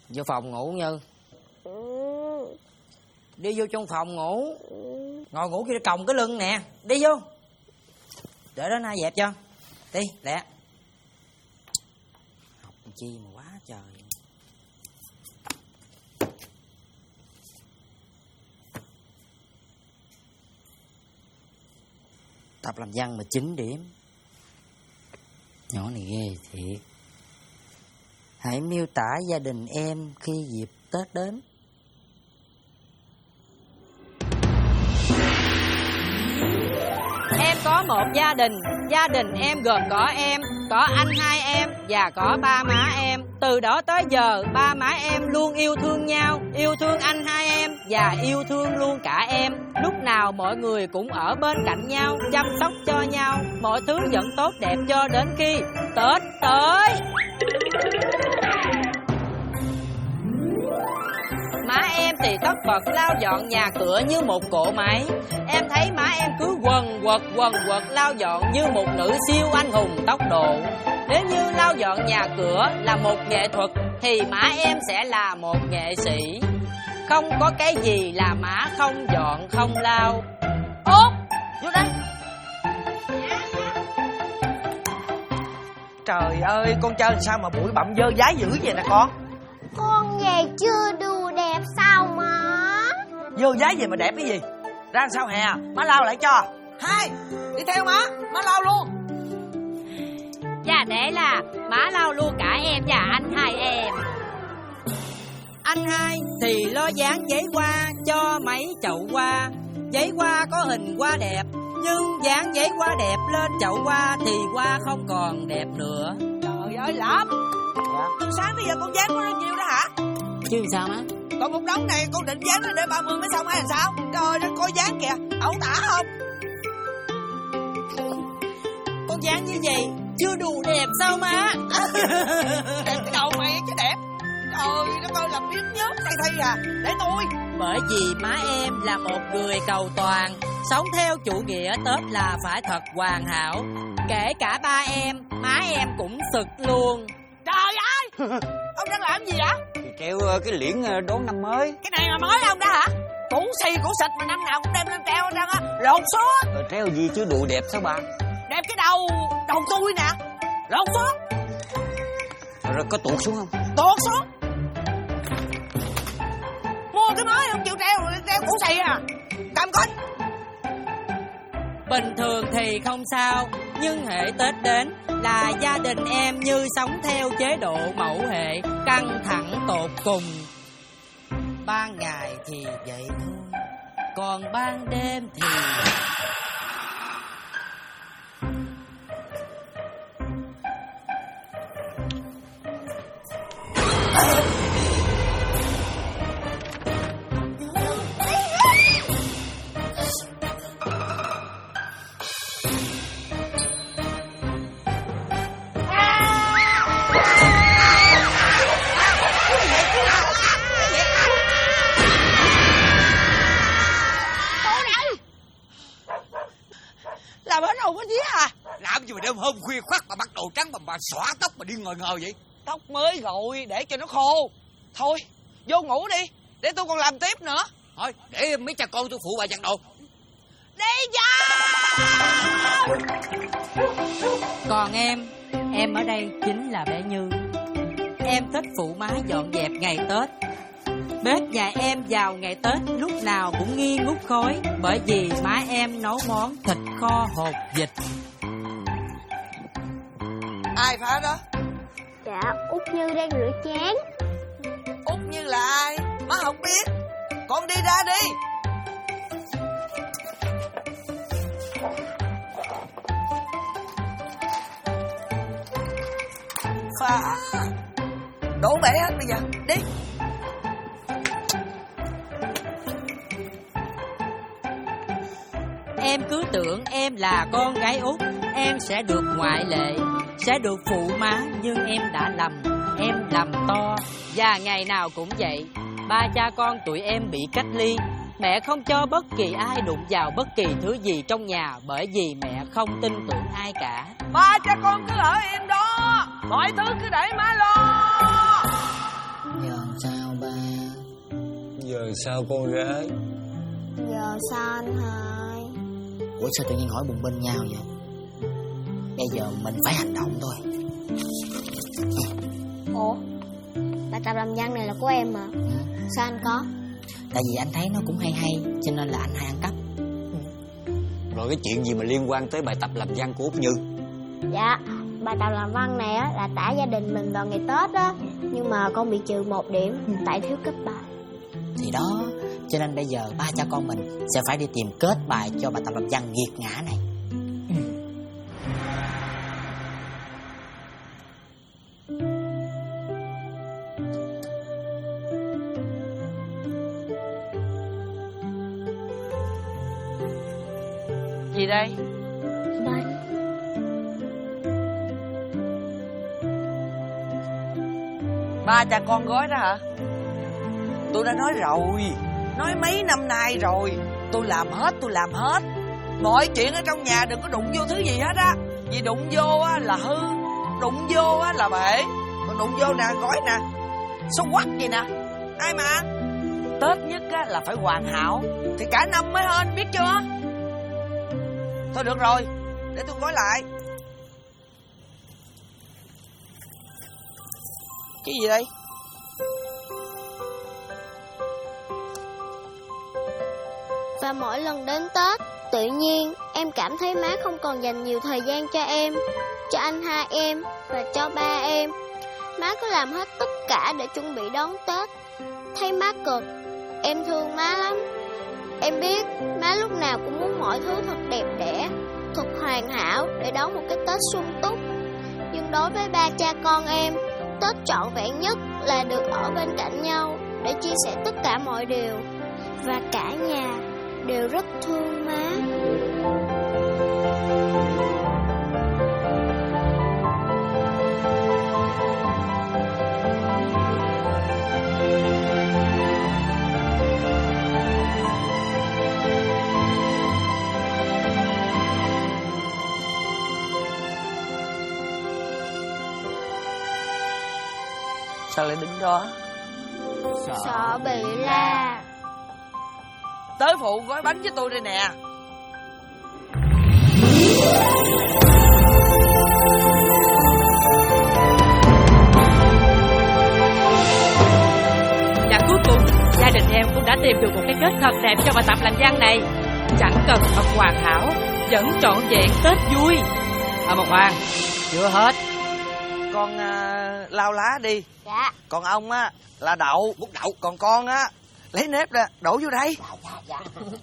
Vô phòng ngủ Như. Đi vô trong phòng ngủ. Ngồi ngủ kia còng cái lưng nè. Đi vô. Để đó Na dẹp cho. Đi lẹ. Học chi mà quá trời. Tập làm văn mà 9 điểm. Nhỏ này ghê thiệt. Hãy miêu tả gia đình em khi dịp Tết đến. Em có một gia đình. Gia đình em gồm có em, có anh hai em và có ba má em. Từ đó tới giờ ba má em luôn yêu thương nhau, yêu thương anh hai em và yêu thương luôn cả em. Lúc nào mọi người cũng ở bên cạnh nhau, chăm sóc cho nhau. Mọi thứ vẫn tốt đẹp cho đến khi Tết tới. Má em thì tất bật lau dọn nhà cửa như một cỗ máy. Em thấy má em cứ quần quật lau dọn như một nữ siêu anh hùng tốc độ. Nếu như lau dọn nhà cửa là một nghệ thuật thì má em sẽ là một nghệ sĩ. Không có cái gì là má không dọn không lau. Út, vô đây. Trời ơi, con chơi sao mà bụi bặm dơ dái dữ vậy nè con? Con về chưa đủ đẹp sao má? Dơ dái vậy mà đẹp cái gì? Ra sao hè, má lau lại cho. Hai, đi theo má lau luôn. Và để là má lau luôn cả em và anh hai em. Anh hai thì lo dán giấy hoa cho mấy chậu hoa. Giấy hoa có hình hoa đẹp, nhưng dán giấy hoa đẹp lên chậu hoa thì hoa không còn đẹp nữa. Trời ơi lắm. Từ sáng tới giờ con dán có bao nhiêu đó hả? Chứ sao má? Còn một đống này con định dán lên để 30 mới xong hay là sao? Trời ơi coi dán kìa, ẩu tả không? Con dán như vậy chưa đủ đẹp sao má? Đẹp cái đầu mày chứ đẹp. Trời đất ơi làm biến nhớt thay à. Để tôi. Bởi vì má em là một người cầu toàn, sống theo chủ nghĩa Tết là phải thật hoàn hảo. Kể cả ba em, má em cũng sực luôn. Trời ơi, ông đang làm gì vậy? Thì treo cái liễn đón năm mới. Cái này là mới ông đó hả? Cũ xì cũ xịt mà năm nào cũng đem lên treo ra á, lột xuống. Rồi treo gì chứ đủ đẹp sao bà? Đẹp cái đầu tôi nè, lột xuống. Rồi có tuột xuống không? Tuột xuống. Mua cái mới không chịu treo cũ xì à? Cầm coi. Bình thường thì không sao, nhưng hệ Tết đến là gia đình em như sống theo chế độ mẫu hệ, căng thẳng tột cùng. Ban ngày thì vậy thôi, còn ban đêm thì... Làm gì mà đêm hôm khuya khoắt mà bắt đầu trắng mà bà xõa tóc mà đi ngồi vậy? Tóc mới gội để cho nó khô. Thôi, vô ngủ đi, để tôi còn làm tiếp nữa. Thôi, để mấy cha con tôi phụ bà giặt đồ. Đi vô! Còn em ở đây chính là bé Như. Em thích phụ má dọn dẹp ngày Tết. Bếp nhà em vào ngày Tết lúc nào cũng nghi ngút khói, bởi vì má em nấu món thịt kho hột vịt. Ai phá đó? Dạ, Út Như đang rửa chén. Út Như là ai? Má không biết. Con đi ra đi. Phá. Đổ bể hết bây giờ. Đi. Em cứ tưởng em là con gái út, em sẽ được ngoại lệ, sẽ được phụ má, nhưng em đã lầm. Em lầm to. Và ngày nào cũng vậy, ba cha con tụi em bị cách ly. Mẹ không cho bất kỳ ai đụng vào bất kỳ thứ gì trong nhà, bởi vì mẹ không tin tưởng ai cả. Ba cha con cứ ở im đó, mọi thứ cứ để má lo. Nhờ Sao ba? Giờ sao con gái? Giờ sao anh hai? Ủa sao tự nhiên hỏi bùng bên nhau vậy? Bây giờ mình phải hành động thôi. Ủa, bài tập làm văn này là của em mà. Sao anh có? Tại vì anh thấy nó cũng hay hay, cho nên là anh hay ăn cắp. Rồi cái chuyện gì mà liên quan tới bài tập làm văn của Út Như? Dạ, bài tập làm văn này á là tả gia đình mình vào ngày Tết á. Nhưng mà con bị trừ 1 điểm tại thiếu kết bài. Thì đó, cho nên bây giờ ba cha con mình sẽ phải đi tìm kết bài cho bài tập làm văn nghiệt ngã này. Gì đây? Bánh. Ba cha con gói đó hả? Tôi đã nói rồi, nói mấy năm nay rồi. Tôi làm hết. Mọi chuyện ở trong nhà đừng có đụng vô thứ gì hết á. Vì đụng vô á là hư, đụng vô á là bể. Còn đụng vô nè, gói nè, xấu quắc gì nè. Ai mà ăn? Tết nhất á là phải hoàn hảo, thì cả năm mới hên, biết chưa? Thôi được rồi, để tôi gói lại. Cái gì đây? Và mỗi lần đến Tết, tự nhiên em cảm thấy má không còn dành nhiều thời gian cho em, cho anh hai em và cho ba em. Má cứ làm hết tất cả để chuẩn bị đón Tết. Thấy má cực, em thương má lắm. Em biết má lúc nào cũng muốn mọi thứ thật đẹp đẽ, thật hoàn hảo để đón một cái Tết sung túc. Nhưng đối với ba cha con em, Tết trọn vẹn nhất là được ở bên cạnh nhau để chia sẻ tất cả mọi điều. Và cả nhà đều rất thương má. Sao lại đứng đó? Sợ bị la. Tới phụ gói bánh với tôi đây nè. Và cuối cùng, gia đình em cũng đã tìm được một cái kết thật đẹp cho bài tập làm văn này. Chẳng cần thật hoàn hảo, vẫn trọn vẹn Tết vui. Mộc Hoàng, chưa hết. Con lau lá đi. Dạ. Còn ông á là đậu, bút đậu. Còn con á lấy nếp ra đổ vô đây. Dạ.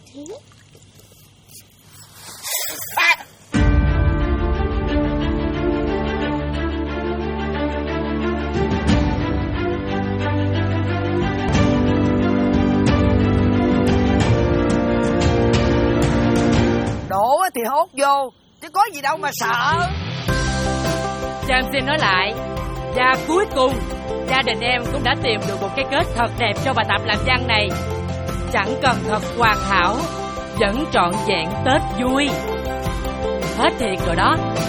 Đổ thì hốt vô, chứ có gì đâu mà sợ. Cho em xin nói lại. Và cuối cùng, gia đình em cũng đã tìm được một cái kết thật đẹp cho bài tập làm văn này. Chẳng cần thật hoàn hảo, vẫn trọn vẹn Tết vui. Hết thiệt rồi đó.